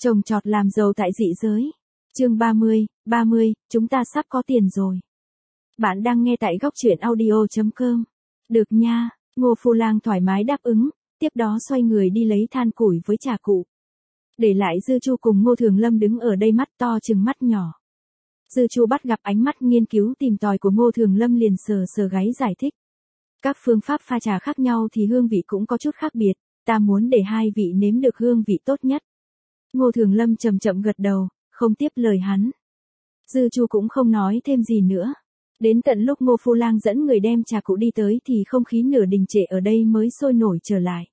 Trồng trọt làm giàu tại dị giới. Chương 30, chúng ta sắp có tiền rồi. Bạn đang nghe tại góc truyện audio.com. Được nha, Ngô Phu Lang thoải mái đáp ứng, tiếp đó xoay người đi lấy than củi với trà cụ. Để lại Dư Chu cùng Ngô Thường Lâm đứng ở đây mắt to chừng mắt nhỏ. Dư Chu bắt gặp ánh mắt nghiên cứu tìm tòi của Ngô Thường Lâm liền sờ sờ gáy giải thích. Các phương pháp pha trà khác nhau thì hương vị cũng có chút khác biệt, ta muốn để hai vị nếm được hương vị tốt nhất. Ngô Thường Lâm chậm chậm gật đầu, không tiếp lời hắn. Dư Chu cũng không nói thêm gì nữa. Đến tận lúc Ngô Phu Lang dẫn người đem trà cụ đi tới thì không khí nửa đình trệ ở đây mới sôi nổi trở lại.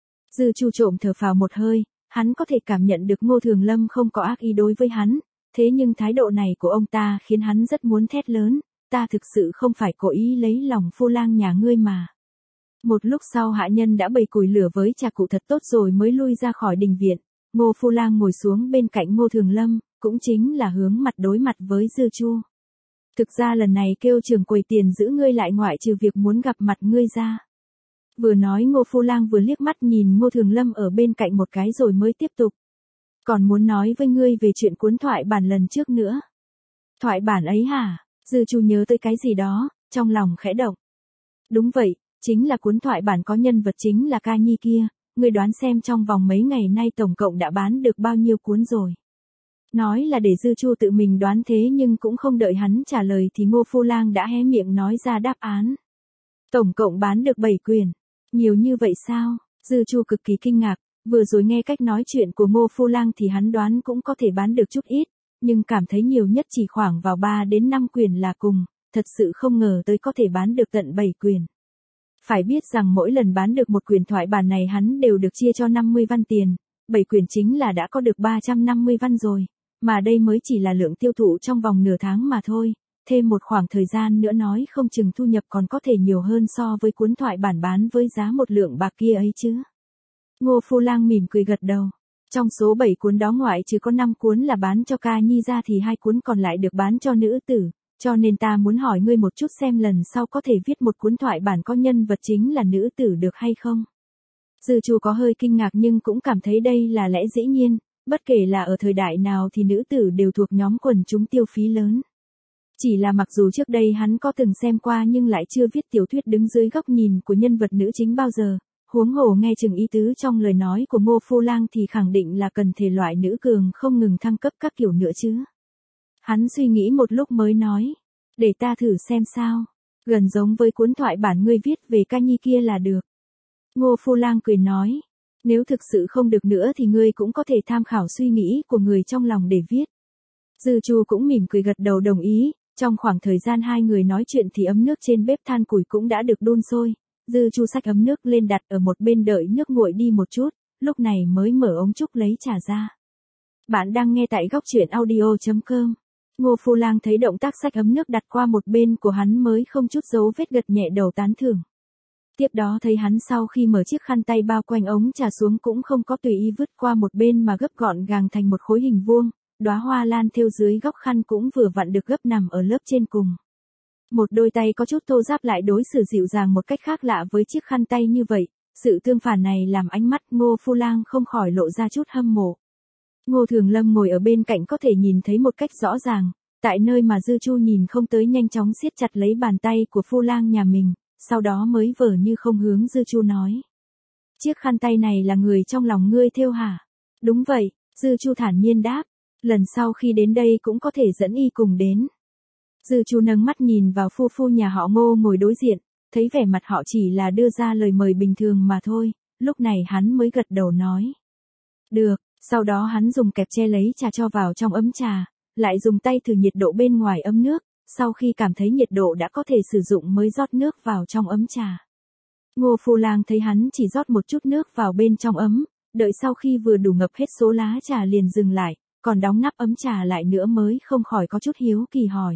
Dư Chu trộm thở phào một hơi, hắn có thể cảm nhận được Ngô Thường Lâm không có ác ý đối với hắn, thế nhưng thái độ này của ông ta khiến hắn rất muốn thét lớn, ta thực sự không phải cố ý lấy lòng Phu Lang nhà ngươi mà. Một lúc sau hạ nhân đã bày củi lửa với trà cụ thật tốt rồi mới lui ra khỏi đình viện. Ngô Phu Lang ngồi xuống bên cạnh Ngô Thường Lâm, cũng chính là hướng mặt đối mặt với Dư Chu. Thực ra lần này kêu trưởng quầy tiền giữ ngươi lại ngoại trừ việc muốn gặp mặt ngươi ra. Vừa nói Ngô Phu Lang vừa liếc mắt nhìn Ngô Thường Lâm ở bên cạnh một cái rồi mới tiếp tục. Còn muốn nói với ngươi về chuyện cuốn thoại bản lần trước nữa. Thoại bản ấy hả? Dư Chu nhớ tới cái gì đó, trong lòng khẽ động. Đúng vậy, chính là cuốn thoại bản có nhân vật chính là Ca Nhi kia, ngươi đoán xem trong vòng mấy ngày nay tổng cộng đã bán được bao nhiêu cuốn rồi. Nói là để Dư Chu tự mình đoán thế nhưng cũng không đợi hắn trả lời thì Ngô Phu Lang đã hé miệng nói ra đáp án. Tổng cộng bán được 7 quyển. Nhiều như vậy sao? Dư Chu cực kỳ kinh ngạc, vừa rồi nghe cách nói chuyện của Ngô Phu Lang thì hắn đoán cũng có thể bán được chút ít, nhưng cảm thấy nhiều nhất chỉ khoảng vào 3 đến 5 quyển là cùng, thật sự không ngờ tới có thể bán được tận 7 quyển. Phải biết rằng mỗi lần bán được một quyển thoại bản này hắn đều được chia cho 50 văn tiền, 7 quyển chính là đã có được 350 văn rồi, mà đây mới chỉ là lượng tiêu thụ trong vòng nửa tháng mà thôi, thêm một khoảng thời gian nữa nói không chừng thu nhập còn có thể nhiều hơn so với cuốn thoại bản bán với giá một lượng bạc kia ấy chứ. Ngô Phu Lang mỉm cười gật đầu. Trong số 7 cuốn đó ngoại trừ có 5 cuốn là bán cho Ca Nhi ra thì 2 cuốn còn lại được bán cho nữ tử, cho nên ta muốn hỏi ngươi một chút xem lần sau có thể viết một cuốn thoại bản có nhân vật chính là nữ tử được hay không. Dư Chu có hơi kinh ngạc nhưng cũng cảm thấy đây là lẽ dĩ nhiên, bất kể là ở thời đại nào thì nữ tử đều thuộc nhóm quần chúng tiêu phí lớn. Chỉ là mặc dù trước đây hắn có từng xem qua nhưng lại chưa viết tiểu thuyết đứng dưới góc nhìn của nhân vật nữ chính bao giờ, huống hồ nghe chừng ý tứ trong lời nói của Ngô Phu Lang thì khẳng định là cần thể loại nữ cường không ngừng thăng cấp các kiểu nữa chứ. Hắn suy nghĩ một lúc mới nói, để ta thử xem sao, gần giống với cuốn thoại bản ngươi viết về Ca Nhi kia là được. Ngô Phu Lang cười nói, nếu thực sự không được nữa thì ngươi cũng có thể tham khảo suy nghĩ của người trong lòng để viết. Dư Chu cũng mỉm cười gật đầu đồng ý, trong khoảng thời gian hai người nói chuyện thì ấm nước trên bếp than củi cũng đã được đun sôi. Dư Chu xách ấm nước lên đặt ở một bên đợi nước nguội đi một chút, lúc này mới mở ống trúc lấy trà ra. Bạn đang nghe tại góc truyện audio.com. Ngô Phu Lang thấy động tác xách ấm nước đặt qua một bên của hắn mới không chút dấu vết gật nhẹ đầu tán thưởng. Tiếp đó thấy hắn sau khi mở chiếc khăn tay bao quanh ống trà xuống cũng không có tùy ý vứt qua một bên mà gấp gọn gàng thành một khối hình vuông, đóa hoa lan thêu dưới góc khăn cũng vừa vặn được gấp nằm ở lớp trên cùng. Một đôi tay có chút thô ráp lại đối xử dịu dàng một cách khác lạ với chiếc khăn tay như vậy, sự tương phản này làm ánh mắt Ngô Phu Lang không khỏi lộ ra chút hâm mộ. Ngô Thường Lâm ngồi ở bên cạnh có thể nhìn thấy một cách rõ ràng, tại nơi mà Dư Chu nhìn không tới nhanh chóng siết chặt lấy bàn tay của Phu Lang nhà mình, sau đó mới vờ như không hướng Dư Chu nói. Chiếc khăn tay này là người trong lòng ngươi thêu hả? Đúng vậy, Dư Chu thản nhiên đáp, lần sau khi đến đây cũng có thể dẫn y cùng đến. Dư Chu nâng mắt nhìn vào phu phu nhà họ Ngô ngồi đối diện, thấy vẻ mặt họ chỉ là đưa ra lời mời bình thường mà thôi, lúc này hắn mới gật đầu nói. Được, sau đó hắn dùng kẹp che lấy trà cho vào trong ấm trà, lại dùng tay thử nhiệt độ bên ngoài ấm nước, sau khi cảm thấy nhiệt độ đã có thể sử dụng mới rót nước vào trong ấm trà. Ngô Phu Lang thấy hắn chỉ rót một chút nước vào bên trong ấm, đợi sau khi vừa đủ ngập hết số lá trà liền dừng lại, còn đóng nắp ấm trà lại nữa mới không khỏi có chút hiếu kỳ hỏi.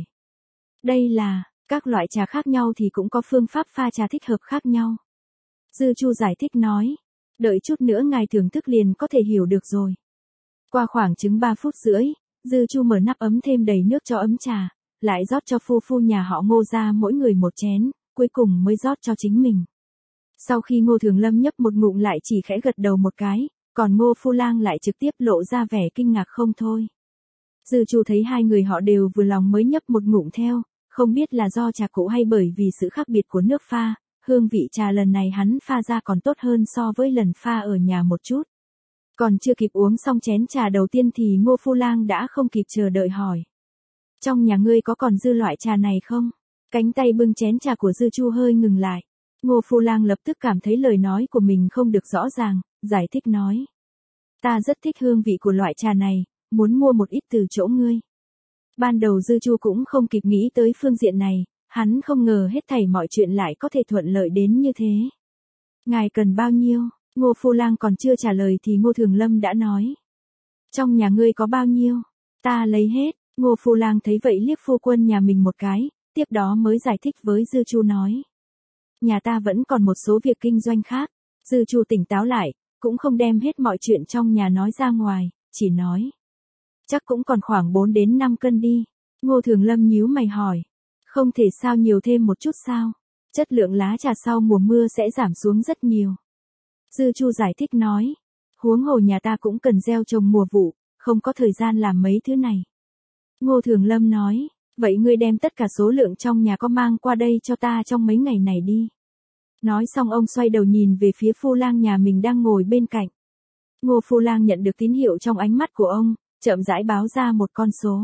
Đây là, các loại trà khác nhau thì cũng có phương pháp pha trà thích hợp khác nhau. Dư Chu giải thích nói, đợi chút nữa ngài thưởng thức liền có thể hiểu được rồi. Qua khoảng chừng 3 phút rưỡi, Dư Chu mở nắp ấm thêm đầy nước cho ấm trà, lại rót cho phu phu nhà họ Ngô ra mỗi người một chén, cuối cùng mới rót cho chính mình. Sau khi Ngô Thường Lâm nhấp một ngụm lại chỉ khẽ gật đầu một cái, Còn Ngô Phu Lang lại trực tiếp lộ ra vẻ kinh ngạc không thôi. Dư Chu thấy hai người họ đều vừa lòng mới nhấp một ngụm theo, không biết là do trà cũ hay bởi vì sự khác biệt của nước pha, hương vị trà lần này hắn pha ra còn tốt hơn so với lần pha ở nhà một chút. Còn chưa kịp uống xong chén trà đầu tiên thì Ngô Phu Lang đã không kịp chờ đợi hỏi. Trong nhà ngươi có còn dư loại trà này không? Cánh tay bưng chén trà của Dư Chu hơi ngừng lại. Ngô Phu Lang lập tức cảm thấy lời nói của mình không được rõ ràng, giải thích nói. Ta rất thích hương vị của loại trà này, muốn mua một ít từ chỗ ngươi. Ban đầu Dư Chu cũng không kịp nghĩ tới phương diện này, hắn không ngờ hết thảy mọi chuyện lại có thể thuận lợi đến như thế. Ngài cần bao nhiêu? Ngô Phu Lang còn chưa trả lời thì Ngô Thường Lâm đã nói. Trong nhà ngươi có bao nhiêu? Ta lấy hết. Ngô Phu Lang thấy vậy liếc phu quân nhà mình một cái, tiếp đó mới giải thích với Dư Chu nói. Nhà ta vẫn còn một số việc kinh doanh khác. Dư Chu tỉnh táo lại, cũng không đem hết mọi chuyện trong nhà nói ra ngoài, chỉ nói. Chắc cũng còn khoảng 4 đến 5 cân đi. Ngô Thường Lâm nhíu mày hỏi. Không thể sao nhiều thêm một chút sao? Chất lượng lá trà sau mùa mưa sẽ giảm xuống rất nhiều. Dư Chu giải thích nói. Huống hồ nhà ta cũng cần gieo trồng mùa vụ, không có thời gian làm mấy thứ này. Ngô Thường Lâm nói. Vậy ngươi đem tất cả số lượng trong nhà có mang qua đây cho ta trong mấy ngày này đi. Nói xong ông xoay đầu nhìn về phía Phu Lang nhà mình đang ngồi bên cạnh. Ngô Phu Lang nhận được tín hiệu trong ánh mắt của ông, chậm rãi báo ra một con số.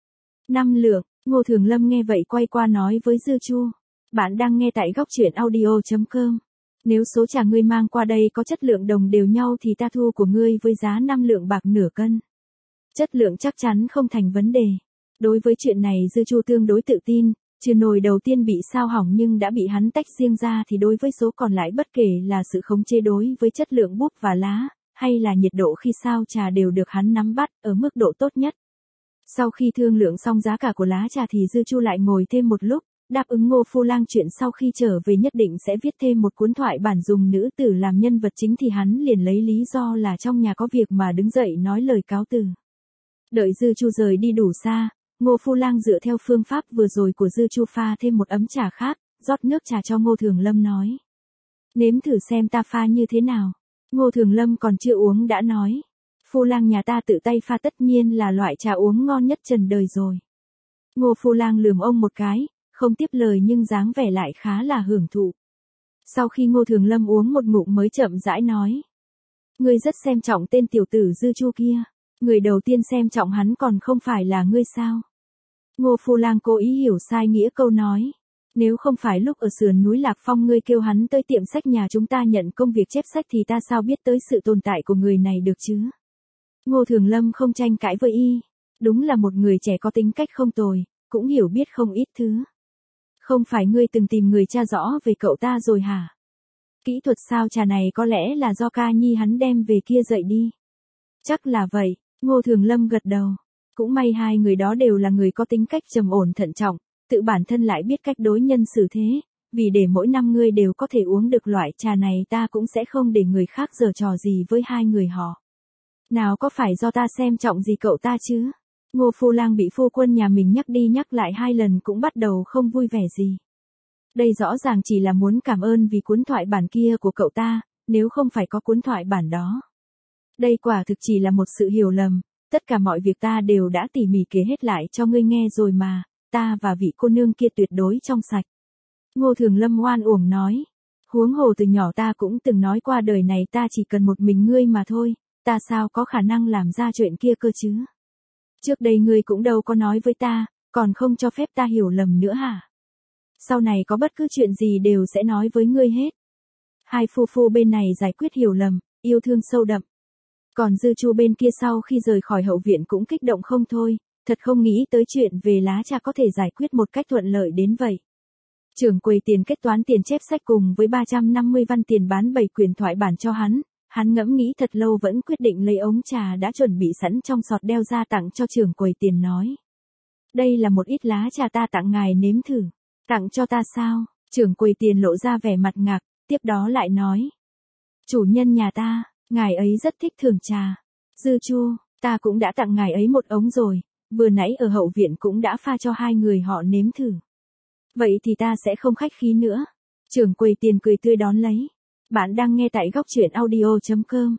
5 lượng, Ngô Thường Lâm nghe vậy quay qua nói với Dư Chu. Bạn đang nghe tại góc truyện audio.com. Nếu số trà ngươi mang qua đây có chất lượng đồng đều nhau thì ta thu của ngươi với giá 5 lượng bạc nửa cân. Chất lượng chắc chắn không thành vấn đề. Đối với chuyện này Dư Chu tương đối tự tin, trừ nồi đầu tiên bị sao hỏng nhưng đã bị hắn tách riêng ra thì đối với số còn lại bất kể là sự khống chế đối với chất lượng búp và lá, hay là nhiệt độ khi sao trà đều được hắn nắm bắt ở mức độ tốt nhất. Sau khi thương lượng xong giá cả của lá trà thì Dư Chu lại ngồi thêm một lúc, đáp ứng Ngô Phu Lang chuyện sau khi trở về nhất định sẽ viết thêm một cuốn thoại bản dùng nữ tử làm nhân vật chính thì hắn liền lấy lý do là trong nhà có việc mà đứng dậy nói lời cáo từ. Đợi Dư Chu rời đi đủ xa, Ngô Phu Lang dựa theo phương pháp vừa rồi của Dư Chu pha thêm một ấm trà khác, rót nước trà cho Ngô Thường Lâm nói. Nếm thử xem ta pha như thế nào. Ngô Thường Lâm còn chưa uống đã nói. Phu Lang nhà ta tự tay pha tất nhiên là loại trà uống ngon nhất trần đời rồi. Ngô Phu Lang lườm ông một cái, không tiếp lời nhưng dáng vẻ lại khá là hưởng thụ. Sau khi Ngô Thường Lâm uống một ngụm mới chậm rãi nói. Ngươi rất xem trọng tên tiểu tử Dư Chu kia. Người đầu tiên xem trọng hắn còn không phải là ngươi sao? Ngô Phu Lang cố ý hiểu sai nghĩa câu nói. Nếu không phải lúc ở sườn núi Lạc Phong ngươi kêu hắn tới tiệm sách nhà chúng ta nhận công việc chép sách thì ta sao biết tới sự tồn tại của người này được chứ? Ngô Thường Lâm không tranh cãi với y. Đúng là một người trẻ có tính cách không tồi, cũng hiểu biết không ít thứ. Không phải ngươi từng tìm người tra rõ về cậu ta rồi hả? Kỹ thuật sao trà này có lẽ là do ca nhi hắn đem về kia dạy đi. Chắc là vậy, Ngô Thường Lâm gật đầu. Cũng may hai người đó đều là người có tính cách trầm ổn thận trọng, tự bản thân lại biết cách đối nhân xử thế, vì để mỗi năm ngươi đều có thể uống được loại trà này ta cũng sẽ không để người khác giở trò gì với hai người họ. Nào có phải do ta xem trọng gì cậu ta chứ? Ngô Phu Lang bị phu quân nhà mình nhắc đi nhắc lại 2 lần cũng bắt đầu không vui vẻ gì. Đây rõ ràng chỉ là muốn cảm ơn vì cuốn thoại bản kia của cậu ta, nếu không phải có cuốn thoại bản đó. Đây quả thực chỉ là một sự hiểu lầm, tất cả mọi việc ta đều đã tỉ mỉ kể hết lại cho ngươi nghe rồi mà, ta và vị cô nương kia tuyệt đối trong sạch. Ngô Thường Lâm oan uổng nói, huống hồ từ nhỏ ta cũng từng nói qua đời này ta chỉ cần một mình ngươi mà thôi, ta sao có khả năng làm ra chuyện kia cơ chứ? Trước đây ngươi cũng đâu có nói với ta, còn không cho phép ta hiểu lầm nữa hả? Sau này có bất cứ chuyện gì đều sẽ nói với ngươi hết. Hai phu phu bên này giải quyết hiểu lầm, yêu thương sâu đậm. Còn Dư Chu bên kia sau khi rời khỏi hậu viện cũng kích động không thôi, thật không nghĩ tới chuyện về lá trà có thể giải quyết một cách thuận lợi đến vậy. Trưởng quầy tiền kết toán tiền chép sách cùng với 350 văn tiền bán 7 quyển thoại bản cho hắn ngẫm nghĩ thật lâu vẫn quyết định lấy ống trà đã chuẩn bị sẵn trong sọt đeo ra tặng cho trưởng quầy tiền nói. Đây là một ít lá trà ta tặng ngài nếm thử. Tặng cho ta sao? Trưởng quầy tiền lộ ra vẻ mặt ngạc, tiếp đó lại nói. Chủ nhân nhà ta, ngài ấy rất thích thưởng trà. Dư Chu, ta cũng đã tặng ngài ấy một ống rồi, vừa nãy ở hậu viện cũng đã pha cho hai người họ nếm thử. Vậy thì ta sẽ không khách khí nữa. Trưởng quầy tiền cười tươi đón lấy. Bạn đang nghe tại góc truyện audio.com.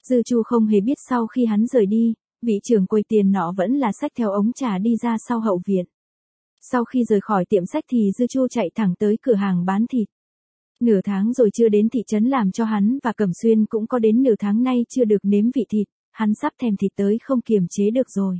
Dư Chu không hề biết sau khi hắn rời đi, vị trưởng quầy tiền nọ vẫn là xách theo ống trà đi ra sau hậu viện. Sau khi rời khỏi tiệm sách thì Dư Chu chạy thẳng tới cửa hàng bán thịt. Nửa tháng rồi chưa đến thị trấn làm cho hắn và Cẩm Xuyên cũng có đến nửa tháng nay chưa được nếm vị thịt, hắn sắp thèm thịt tới không kiềm chế được rồi.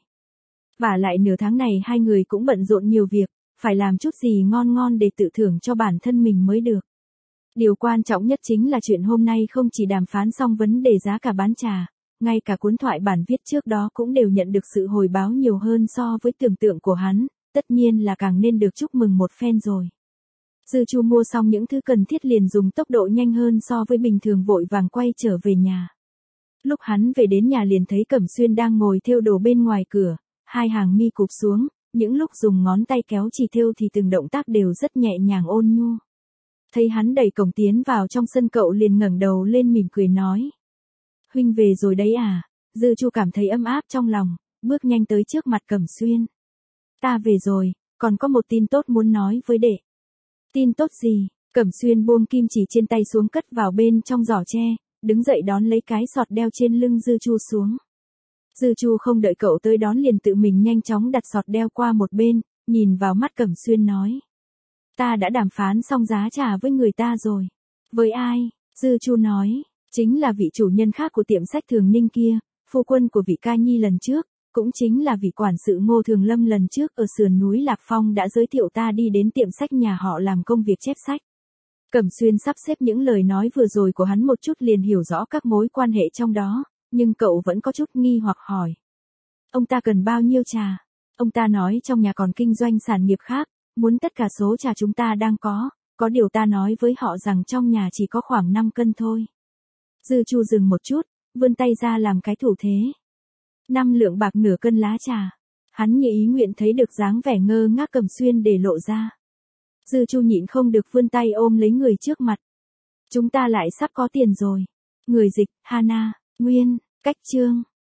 Vả lại nửa tháng này hai người cũng bận rộn nhiều việc, phải làm chút gì ngon ngon để tự thưởng cho bản thân mình mới được. Điều quan trọng nhất chính là chuyện hôm nay không chỉ đàm phán xong vấn đề giá cả bán trà, ngay cả cuốn thoại bản viết trước đó cũng đều nhận được sự hồi báo nhiều hơn so với tưởng tượng của hắn, tất nhiên là càng nên được chúc mừng một phen rồi. Dư Chu mua xong những thứ cần thiết liền dùng tốc độ nhanh hơn so với bình thường vội vàng quay trở về nhà. Lúc hắn về đến nhà liền thấy Cẩm Xuyên đang ngồi thêu đồ bên ngoài cửa, hai hàng mi cụp xuống, những lúc dùng ngón tay kéo chỉ thêu thì từng động tác đều rất nhẹ nhàng ôn nhu. Thấy hắn đẩy cổng tiến vào trong sân cậu liền ngẩng đầu lên mỉm cười nói. Huynh về rồi đấy à? Dư Chu cảm thấy ấm áp trong lòng, bước nhanh tới trước mặt Cẩm Xuyên. Ta về rồi, còn có một tin tốt muốn nói với đệ. Tin tốt gì? Cẩm Xuyên buông kim chỉ trên tay xuống cất vào bên trong giỏ tre, đứng dậy đón lấy cái sọt đeo trên lưng Dư Chu xuống. Dư Chu không đợi cậu tới đón liền tự mình nhanh chóng đặt sọt đeo qua một bên, nhìn vào mắt Cẩm Xuyên nói. Ta đã đàm phán xong giá trà với người ta rồi. Với ai? Dư Chu nói, chính là vị chủ nhân khác của tiệm sách Thường Ninh kia, phu quân của vị ca nhi lần trước, cũng chính là vị quản sự Ngô Thường Lâm lần trước ở sườn núi Lạc Phong đã giới thiệu ta đi đến tiệm sách nhà họ làm công việc chép sách. Cẩm Xuyên sắp xếp những lời nói vừa rồi của hắn một chút liền hiểu rõ các mối quan hệ trong đó, nhưng cậu vẫn có chút nghi hoặc hỏi. Ông ta cần bao nhiêu trà? Ông ta nói trong nhà còn kinh doanh sản nghiệp khác, muốn tất cả số trà chúng ta đang có điều ta nói với họ rằng trong nhà chỉ có khoảng 5 cân thôi. Dư Chu dừng một chút, vươn tay ra làm cái thủ thế. 5 lượng bạc nửa cân lá trà. Hắn như ý nguyện thấy được dáng vẻ ngơ ngác Cẩm Xuyên để lộ ra. Dư Chu nhịn không được vươn tay ôm lấy người trước mặt. Chúng ta lại sắp có tiền rồi. Người dịch, Hana, Nguyên, Cách Chương.